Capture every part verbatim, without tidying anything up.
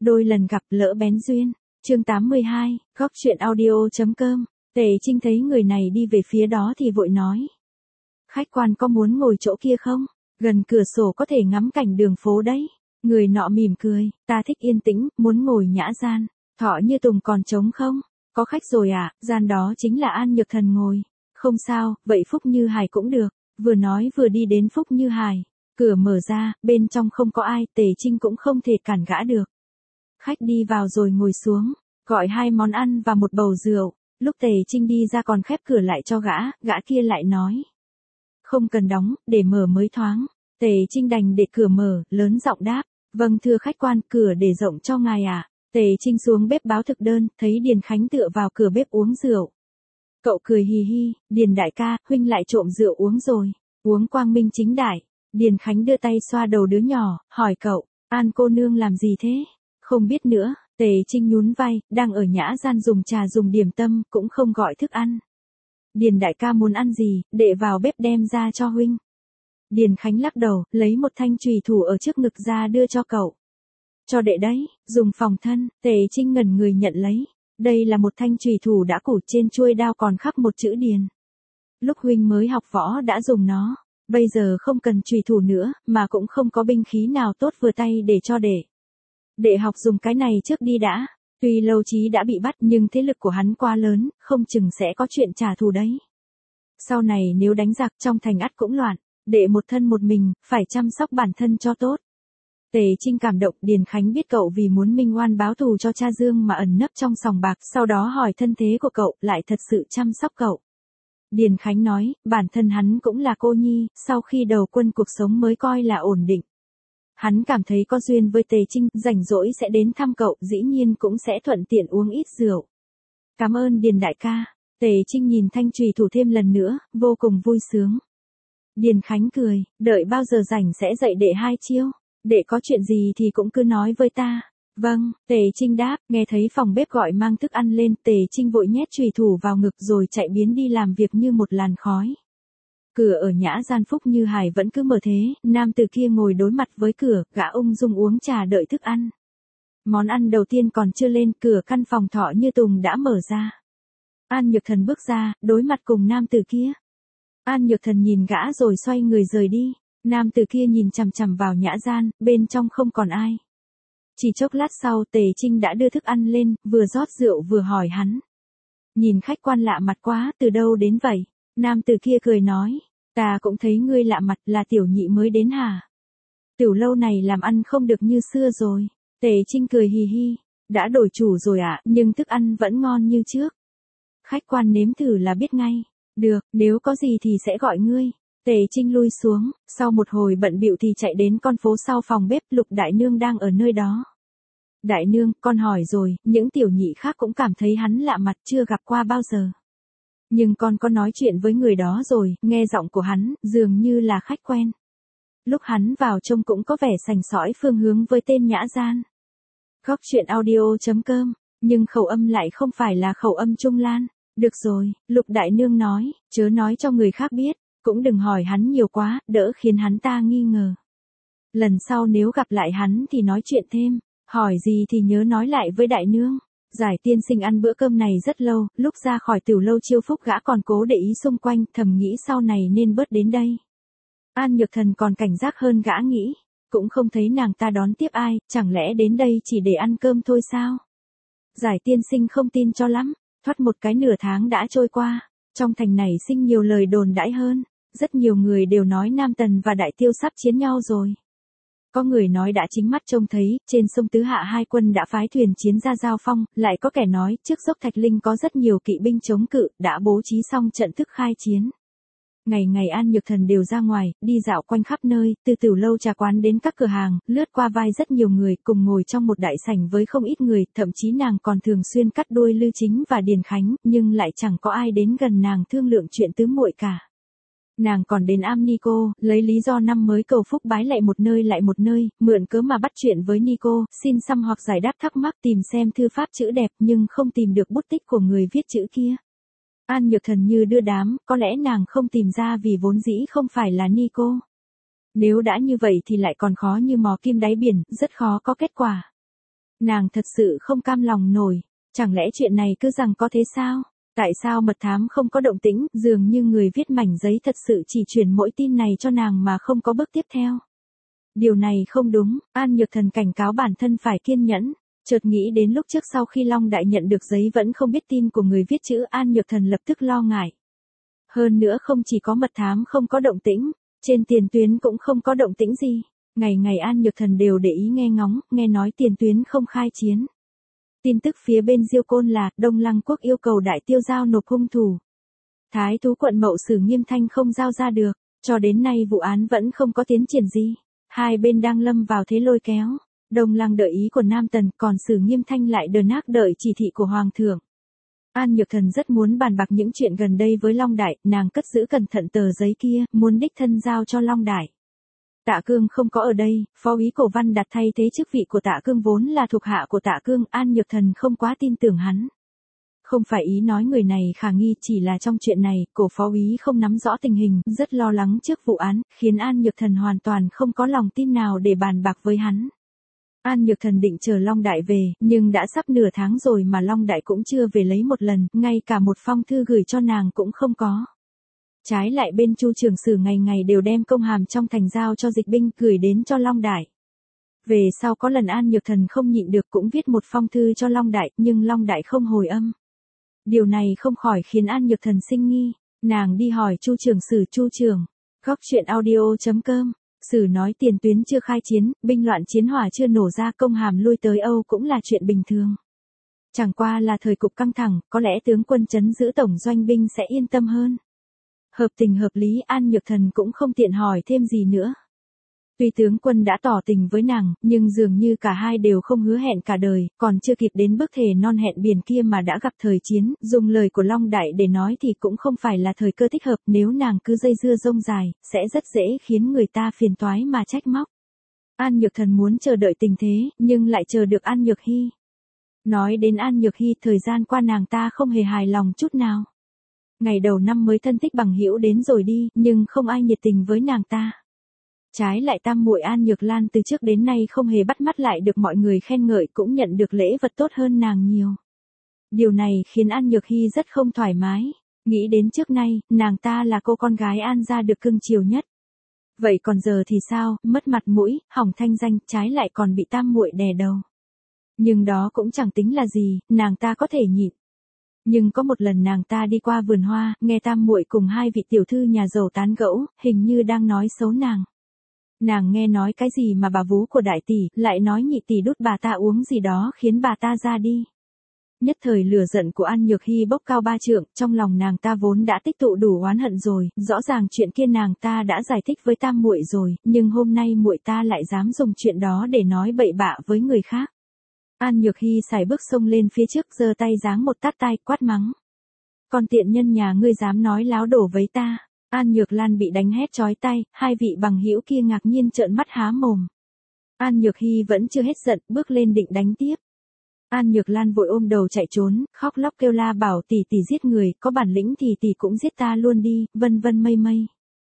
đôi lần gặp lỡ bén duyên. Chương tám mươi hai, góc truyện audio.com. Tề Trinh thấy người này đi về phía đó thì vội nói. Khách quan có muốn ngồi chỗ kia không? Gần cửa sổ có thể ngắm cảnh đường phố đấy. Người nọ mỉm cười, ta thích yên tĩnh, muốn ngồi nhã gian. Thọ Như Tùng còn trống không? Có khách rồi à, gian đó chính là An Nhược Thần ngồi. Không sao, vậy Phúc Như Hải cũng được. Vừa nói vừa đi đến Phúc Như Hải. Cửa mở ra, bên trong không có ai, Tề Trinh cũng không thể cản gã được. Khách đi vào rồi ngồi xuống, gọi hai món ăn và một bầu rượu. Lúc Tề Trinh đi ra còn khép cửa lại cho gã, gã kia lại nói. Không cần đóng, để mở mới thoáng. Tề Trinh đành để cửa mở, lớn giọng đáp. Vâng thưa khách quan, cửa để rộng cho ngài à. Tề Trinh xuống bếp báo thực đơn, thấy Điền Khánh tựa vào cửa bếp uống rượu. Cậu cười hì hì, Điền đại ca, huynh lại trộm rượu uống rồi. Uống quang minh chính đại. Điền Khánh đưa tay xoa đầu đứa nhỏ, hỏi cậu, An cô nương làm gì thế? Không biết nữa. Tề Trinh nhún vai, đang ở nhã gian dùng trà dùng điểm tâm, cũng không gọi thức ăn. Điền đại ca muốn ăn gì, đệ vào bếp đem ra cho huynh. Điền Khánh lắc đầu, lấy một thanh chùy thủ ở trước ngực ra đưa cho cậu. Cho đệ đấy, dùng phòng thân. Tề Trinh ngẩn người nhận lấy. Đây là một thanh chùy thủ đã củ, trên chuôi đao còn khắc một chữ Điền. Lúc huynh mới học võ đã dùng nó, bây giờ không cần chùy thủ nữa, mà cũng không có binh khí nào tốt vừa tay để cho đệ. Đệ học dùng cái này trước đi đã. Tuy Lâu Chí đã bị bắt nhưng thế lực của hắn quá lớn, không chừng sẽ có chuyện trả thù đấy. Sau này nếu đánh giặc trong thành ắt cũng loạn, đệ một thân một mình, phải chăm sóc bản thân cho tốt. Tề Trinh cảm động, Điền Khánh biết cậu vì muốn minh oan báo thù cho cha Dương mà ẩn nấp trong sòng bạc, sau đó hỏi thân thế của cậu, lại thật sự chăm sóc cậu. Điền Khánh nói, bản thân hắn cũng là cô nhi, sau khi đầu quân cuộc sống mới coi là ổn định. Hắn cảm thấy có duyên với Tề Trinh, rảnh rỗi sẽ đến thăm cậu, dĩ nhiên cũng sẽ thuận tiện uống ít rượu. Cảm ơn Điền đại ca. Tề Trinh nhìn thanh chùy thủ thêm lần nữa, vô cùng vui sướng. Điền Khánh cười, đợi bao giờ rảnh sẽ dạy đệ hai chiêu. Đệ có chuyện gì thì cũng cứ nói với ta. Vâng, Tề Trinh đáp, nghe thấy phòng bếp gọi mang thức ăn lên, Tề Trinh vội nhét chùy thủ vào ngực rồi chạy biến đi làm việc như một làn khói. Cửa ở nhã gian Phúc Như Hải vẫn cứ mở thế, nam từ kia ngồi đối mặt với cửa, gã ung dung uống trà đợi thức ăn. Món ăn đầu tiên còn chưa lên, cửa căn phòng Thọ Như Tùng đã mở ra. An Nhược Thần bước ra, đối mặt cùng nam từ kia. An Nhược Thần nhìn gã rồi xoay người rời đi. Nam từ kia nhìn chằm chằm vào nhã gian, bên trong không còn ai. Chỉ chốc lát sau Tề Trinh đã đưa thức ăn lên, vừa rót rượu vừa hỏi hắn. Nhìn khách quan lạ mặt quá, từ đâu đến vậy? Nam từ kia cười nói, ta cũng thấy ngươi lạ mặt, là tiểu nhị mới đến hả? Tiểu lâu này làm ăn không được như xưa rồi. Tề Trinh cười hì hì, đã đổi chủ rồi ạ, à, nhưng thức ăn vẫn ngon như trước. Khách quan nếm thử là biết ngay. Được, nếu có gì thì sẽ gọi ngươi. Tề Trinh lui xuống, sau một hồi bận bịu thì chạy đến con phố sau phòng bếp, Lục Đại Nương đang ở nơi đó. Đại Nương, con hỏi rồi, những tiểu nhị khác cũng cảm thấy hắn lạ mặt, chưa gặp qua bao giờ. Nhưng con có nói chuyện với người đó rồi, nghe giọng của hắn, dường như là khách quen. Lúc hắn vào trông cũng có vẻ sành sỏi phương hướng với tên nhã gian. Góc truyện audio.com, nhưng khẩu âm lại không phải là khẩu âm Trung Lan. Được rồi, Lục Đại Nương nói, chớ nói cho người khác biết. Cũng đừng hỏi hắn nhiều quá, đỡ khiến hắn ta nghi ngờ. Lần sau nếu gặp lại hắn thì nói chuyện thêm, hỏi gì thì nhớ nói lại với đại nương. Giải tiên sinh ăn bữa cơm này rất lâu, lúc ra khỏi Tiểu Lâu Chiêu Phúc gã còn cố để ý xung quanh, thầm nghĩ sau này nên bớt đến đây. An Nhược Thần còn cảnh giác hơn gã nghĩ, cũng không thấy nàng ta đón tiếp ai, chẳng lẽ đến đây chỉ để ăn cơm thôi sao? Giải tiên sinh không tin cho lắm, thoát một cái nửa tháng đã trôi qua, trong thành này sinh nhiều lời đồn đãi hơn. Rất nhiều người đều nói Nam Tần và Đại Tiêu sắp chiến nhau rồi. Có người nói đã chính mắt trông thấy, trên sông Tứ Hạ hai quân đã phái thuyền chiến ra giao phong, lại có kẻ nói, trước dốc Thạch Linh có rất nhiều kỵ binh chống cự, đã bố trí xong trận thức khai chiến. Ngày ngày An Nhược Thần đều ra ngoài, đi dạo quanh khắp nơi, từ tiểu lâu trà quán đến các cửa hàng, lướt qua vai rất nhiều người, cùng ngồi trong một đại sảnh với không ít người, thậm chí nàng còn thường xuyên cắt đuôi Lư Chính và Điền Khánh, nhưng lại chẳng có ai đến gần nàng thương lượng chuyện tứ muội cả. Nàng còn đến am Nico, lấy lý do năm mới cầu phúc bái lạy một nơi lại một nơi, mượn cớ mà bắt chuyện với Nico, xin xăm hoặc giải đáp thắc mắc, tìm xem thư pháp chữ đẹp nhưng không tìm được bút tích của người viết chữ kia. An Nhược Thần như đưa đám, có lẽ nàng không tìm ra vì vốn dĩ không phải là Nico. Nếu đã như vậy thì lại còn khó như mò kim đáy biển, rất khó có kết quả. Nàng thật sự không cam lòng nổi, chẳng lẽ chuyện này cứ rằng có thế sao? Tại sao mật thám không có động tĩnh, dường như người viết mảnh giấy thật sự chỉ truyền mỗi tin này cho nàng mà không có bước tiếp theo. Điều này không đúng, An Nhược Thần cảnh cáo bản thân phải kiên nhẫn, chợt nghĩ đến lúc trước sau khi Long Đại nhận được giấy vẫn không biết tin của người viết chữ, An Nhược Thần lập tức lo ngại. Hơn nữa không chỉ có mật thám không có động tĩnh, trên tiền tuyến cũng không có động tĩnh gì. Ngày ngày An Nhược Thần đều để ý nghe ngóng, nghe nói tiền tuyến không khai chiến. Tin tức phía bên Diêu Côn là Đông Lăng quốc yêu cầu Đại Tiêu giao nộp hung thủ. Thái thú quận Mậu Sử Nghiêm Thanh không giao ra được, cho đến nay vụ án vẫn không có tiến triển gì. Hai bên đang lâm vào thế lôi kéo. Đông Lăng đợi ý của Nam Tần, còn Sử Nghiêm Thanh lại đờ nác đợi chỉ thị của Hoàng thượng. An Nhược Thần rất muốn bàn bạc những chuyện gần đây với Long Đại, nàng cất giữ cẩn thận tờ giấy kia, muốn đích thân giao cho Long Đại. Tạ Cương không có ở đây, phó úy Cổ Văn đặt thay thế chức vị của Tạ Cương vốn là thuộc hạ của Tạ Cương, An Nhược Thần không quá tin tưởng hắn. Không phải ý nói người này khả nghi, chỉ là trong chuyện này, cổ phó úy không nắm rõ tình hình, rất lo lắng trước vụ án, khiến An Nhược Thần hoàn toàn không có lòng tin nào để bàn bạc với hắn. An Nhược Thần định chờ Long Đại về, nhưng đã sắp nửa tháng rồi mà Long Đại cũng chưa về lấy một lần, ngay cả một phong thư gửi cho nàng cũng không có. Trái lại bên Chu Trường Sử ngày ngày đều đem công hàm trong thành giao cho dịch binh gửi đến cho Long Đại. Về sau có lần An Nhược Thần không nhịn được cũng viết một phong thư cho Long Đại, nhưng Long Đại không hồi âm. Điều này không khỏi khiến An Nhược Thần sinh nghi, nàng đi hỏi Chu Trường Sử, Chu Trường, góc truyện audio chấm com. Sử nói tiền tuyến chưa khai chiến, binh loạn chiến hỏa chưa nổ ra, công hàm lui tới Âu cũng là chuyện bình thường. Chẳng qua là thời cục căng thẳng, có lẽ tướng quân trấn giữ tổng doanh binh sẽ yên tâm hơn. Hợp tình hợp lý, An Nhược Thần cũng không tiện hỏi thêm gì nữa. Tuy tướng quân đã tỏ tình với nàng, nhưng dường như cả hai đều không hứa hẹn cả đời, còn chưa kịp đến bước thề non hẹn biển kia mà đã gặp thời chiến, dùng lời của Long Đại để nói thì cũng không phải là thời cơ thích hợp, nếu nàng cứ dây dưa rông dài, sẽ rất dễ khiến người ta phiền toái mà trách móc. An Nhược Thần muốn chờ đợi tình thế, nhưng lại chờ được An Nhược Hy. Nói đến An Nhược Hy, thời gian qua nàng ta không hề hài lòng chút nào. Ngày đầu năm mới thân thích bằng hữu đến rồi đi, nhưng không ai nhiệt tình với nàng ta. Trái lại tam muội An Nhược Lan từ trước đến nay không hề bắt mắt lại được mọi người khen ngợi, cũng nhận được lễ vật tốt hơn nàng nhiều. Điều này khiến An Nhược Hy rất không thoải mái, nghĩ đến trước nay, nàng ta là cô con gái An gia được cưng chiều nhất. Vậy còn giờ thì sao, mất mặt mũi, hỏng thanh danh, trái lại còn bị tam muội đè đầu. Nhưng đó cũng chẳng tính là gì, nàng ta có thể nhịn. Nhưng có một lần nàng ta đi qua vườn hoa, nghe tam muội cùng hai vị tiểu thư nhà giàu tán gẫu, hình như đang nói xấu nàng. Nàng nghe nói cái gì mà bà vú của đại tỷ, lại nói nhị tỷ đút bà ta uống gì đó khiến bà ta ra đi. Nhất thời lửa giận của An Nhược Hy bốc cao ba trượng, trong lòng nàng ta vốn đã tích tụ đủ oán hận rồi, rõ ràng chuyện kia nàng ta đã giải thích với tam muội rồi, nhưng hôm nay muội ta lại dám dùng chuyện đó để nói bậy bạ với người khác. An Nhược Hy sải bước xông lên phía trước, giơ tay giáng một tát tai, quát mắng. Con tiện nhân nhà ngươi dám nói láo đổ với ta. An Nhược Lan bị đánh hét chói tai, hai vị bằng hữu kia ngạc nhiên trợn mắt há mồm. An Nhược Hy vẫn chưa hết giận, bước lên định đánh tiếp. An Nhược Lan vội ôm đầu chạy trốn, khóc lóc kêu la bảo tỷ tỷ giết người, có bản lĩnh thì tỷ cũng giết ta luôn đi, vân vân mây mây.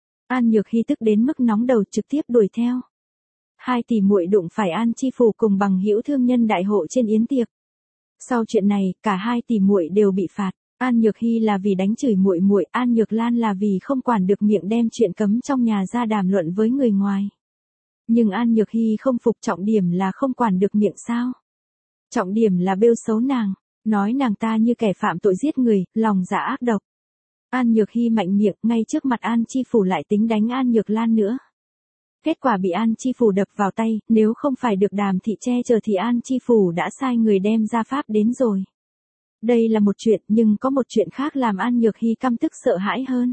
An Nhược Hy tức đến mức nóng đầu trực tiếp đuổi theo. Hai tỷ muội đụng phải An Chi Phủ cùng bằng hữu thương nhân đại hộ trên yến tiệc. Sau chuyện này, cả hai tỷ muội đều bị phạt. An Nhược Hy là vì đánh chửi muội muội, An Nhược Lan là vì không quản được miệng đem chuyện cấm trong nhà ra đàm luận với người ngoài. Nhưng An Nhược Hy không phục, trọng điểm là không quản được miệng sao? Trọng điểm là bêu xấu nàng, nói nàng ta như kẻ phạm tội giết người, lòng dạ ác độc. An Nhược Hy mạnh miệng, ngay trước mặt An Chi Phủ lại tính đánh An Nhược Lan nữa. Kết quả bị An Chi Phủ đập vào tay, nếu không phải được Đàm thị che chở thì An Chi Phủ đã sai người đem gia pháp đến rồi. Đây là một chuyện, nhưng có một chuyện khác làm An Nhược Hy căm tức sợ hãi hơn.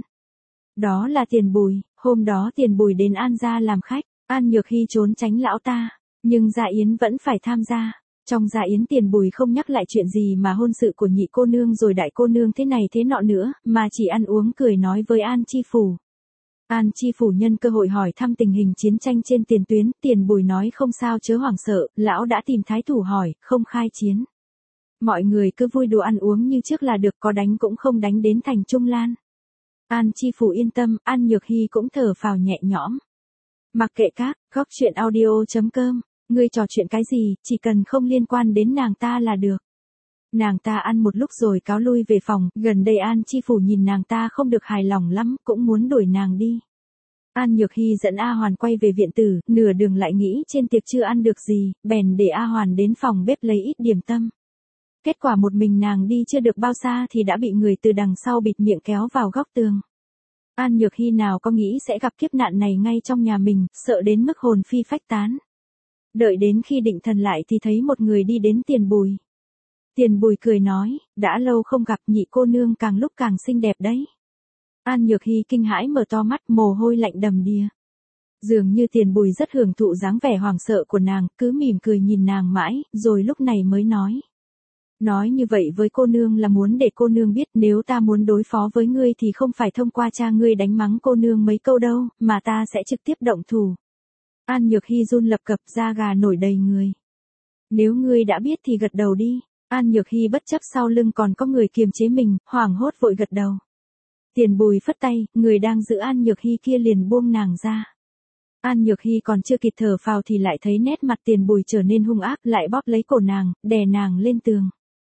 Đó là Tiền Bùi, hôm đó Tiền Bùi đến An gia làm khách, An Nhược Hy trốn tránh lão ta, nhưng Dạ Yến vẫn phải tham gia. Trong Dạ Yến Tiền Bùi không nhắc lại chuyện gì mà hôn sự của nhị cô nương rồi đại cô nương thế này thế nọ nữa, mà chỉ ăn uống cười nói với An Chi Phủ. An Chi Phủ nhân cơ hội hỏi thăm tình hình chiến tranh trên tiền tuyến, Tiền Bùi nói không sao chớ hoảng sợ, lão đã tìm thái thủ hỏi, không khai chiến. Mọi người cứ vui đùa ăn uống như trước là được, có đánh cũng không đánh đến thành Trung Lan. An Chi Phủ yên tâm, An Nhược Hy cũng thở phào nhẹ nhõm. Mặc kệ các, góc truyện audio chấm com Ngươi trò chuyện cái gì, chỉ cần không liên quan đến nàng ta là được. Nàng ta ăn một lúc rồi cáo lui về phòng, gần đây An Chi Phủ nhìn nàng ta không được hài lòng lắm, cũng muốn đuổi nàng đi. An Nhược Hy dẫn A Hoàn quay về viện tử, nửa đường lại nghĩ trên tiệc chưa ăn được gì, bèn để A Hoàn đến phòng bếp lấy ít điểm tâm. Kết quả một mình nàng đi chưa được bao xa thì đã bị người từ đằng sau bịt miệng kéo vào góc tường. An Nhược Hy nào có nghĩ sẽ gặp kiếp nạn này ngay trong nhà mình, sợ đến mức hồn phi phách tán. Đợi đến khi định thần lại thì thấy một người đi đến Tiền Bùi. Tiền Bùi cười nói, đã lâu không gặp, nhị cô nương càng lúc càng xinh đẹp đấy. An Nhược Hy kinh hãi mở to mắt, mồ hôi lạnh đầm đìa. Dường như Tiền Bùi rất hưởng thụ dáng vẻ hoảng sợ của nàng, cứ mỉm cười nhìn nàng mãi, rồi lúc này mới nói. Nói như vậy với cô nương là muốn để cô nương biết nếu ta muốn đối phó với ngươi thì không phải thông qua cha ngươi đánh mắng cô nương mấy câu đâu, mà ta sẽ trực tiếp động thủ. An Nhược Hy run lập cập, da gà nổi đầy người. Nếu ngươi đã biết thì gật đầu đi. An Nhược Hy bất chấp sau lưng còn có người kiềm chế mình, hoảng hốt vội gật đầu. Tiền Bùi phất tay, người đang giữ An Nhược Hy kia liền buông nàng ra. An Nhược Hy còn chưa kịp thở phào thì lại thấy nét mặt Tiền Bùi trở nên hung ác, lại bóp lấy cổ nàng, đè nàng lên tường.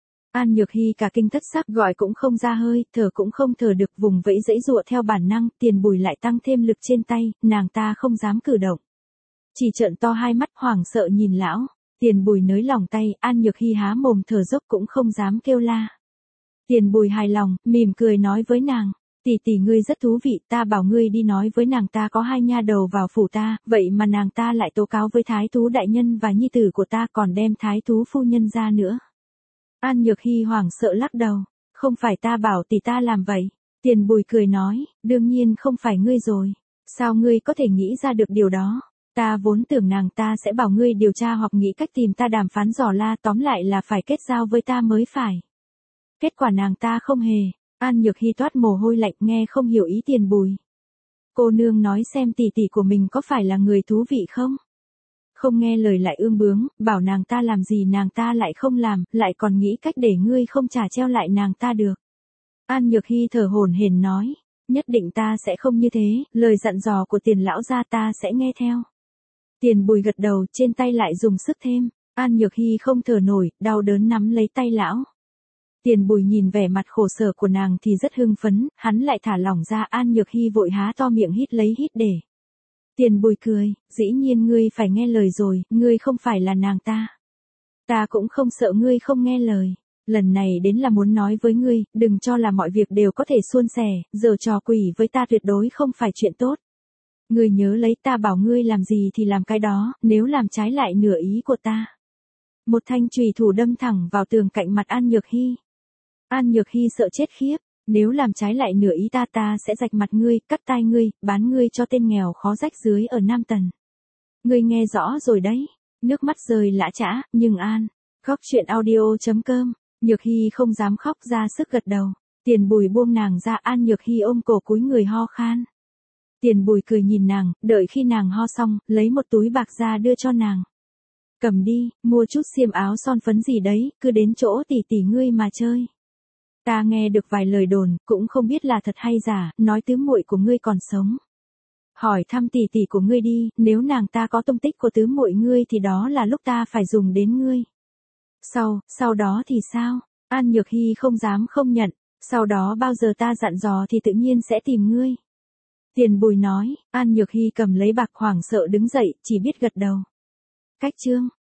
An Nhược Hy cả kinh thất sắc, gọi cũng không ra hơi, thở cũng không thở được, vùng vẫy dãy dụa theo bản năng, Tiền Bùi lại tăng thêm lực trên tay, nàng ta không dám cử động. Chỉ trợn to hai mắt hoảng sợ nhìn lão. Tiền Bùi nới lòng tay, An Nhược Hy há mồm thở dốc cũng không dám kêu la. Tiền Bùi hài lòng, mỉm cười nói với nàng, tỷ tỷ ngươi rất thú vị, ta bảo ngươi đi nói với nàng ta có hai nha đầu vào phủ ta, vậy mà nàng ta lại tố cáo với thái thú đại nhân và nhi tử của ta, còn đem thái thú phu nhân ra nữa. An Nhược Hy hoảng sợ lắc đầu, không phải ta bảo tỷ ta làm vậy. Tiền Bùi cười nói, đương nhiên không phải ngươi rồi, sao ngươi có thể nghĩ ra được điều đó? Ta vốn tưởng nàng ta sẽ bảo ngươi điều tra hoặc nghĩ cách tìm ta đàm phán dò la, tóm lại là phải kết giao với ta mới phải. Kết quả nàng ta không hề. An Nhược Hy toát mồ hôi lạnh, nghe không hiểu ý Tiền Bùi. Cô nương nói xem tỷ tỷ của mình có phải là người thú vị không? Không nghe lời lại ương bướng, bảo nàng ta làm gì nàng ta lại không làm, lại còn nghĩ cách để ngươi không trả treo lại nàng ta được. An Nhược Hy thở hổn hển nói, nhất định ta sẽ không như thế, lời dặn dò của Tiền lão gia ta sẽ nghe theo. Tiền Bùi gật đầu, trên tay lại dùng sức thêm. An Nhược Hy không thở nổi, đau đớn nắm lấy tay lão. Tiền Bùi nhìn vẻ mặt khổ sở của nàng thì rất hưng phấn, hắn lại thả lỏng ra. An Nhược Hy vội há to miệng hít lấy hít để. Tiền Bùi cười, dĩ nhiên ngươi phải nghe lời rồi, ngươi không phải là nàng ta. Ta cũng không sợ ngươi không nghe lời. Lần này đến là muốn nói với ngươi, đừng cho là mọi việc đều có thể suôn sẻ, giở trò quỷ với ta tuyệt đối không phải chuyện tốt. Ngươi nhớ lấy, ta bảo ngươi làm gì thì làm cái đó, nếu làm trái lại nửa ý của ta. Một thanh chùy thủ đâm thẳng vào tường cạnh mặt An Nhược Hy. An Nhược Hy sợ chết khiếp, nếu làm trái lại nửa ý ta ta sẽ rạch mặt ngươi, cắt tai ngươi, bán ngươi cho tên nghèo khó rách dưới ở Nam Tần. Ngươi nghe rõ rồi đấy, nước mắt rơi lã chã, nhưng An, khóc chuyện audio chấm com, Nhược Hy không dám khóc ra sức gật đầu. Tiền Bùi buông nàng ra, An Nhược Hy ôm cổ cúi người ho khan. Tiền Bùi cười nhìn nàng, đợi khi nàng ho xong, lấy một túi bạc ra đưa cho nàng. Cầm đi, mua chút xiêm áo son phấn gì đấy, cứ đến chỗ tỷ tỷ ngươi mà chơi. Ta nghe được vài lời đồn, cũng không biết là thật hay giả, nói tứ muội của ngươi còn sống. Hỏi thăm tỷ tỷ của ngươi đi, nếu nàng ta có tung tích của tứ muội ngươi thì đó là lúc ta phải dùng đến ngươi. Sau, sau đó thì sao? An Nhược Hy không dám không nhận, sau đó bao giờ ta dặn dò thì tự nhiên sẽ tìm ngươi. Tiền Bùi nói, An Nhược Hy cầm lấy bạc hoảng sợ đứng dậy, chỉ biết gật đầu. Cách chương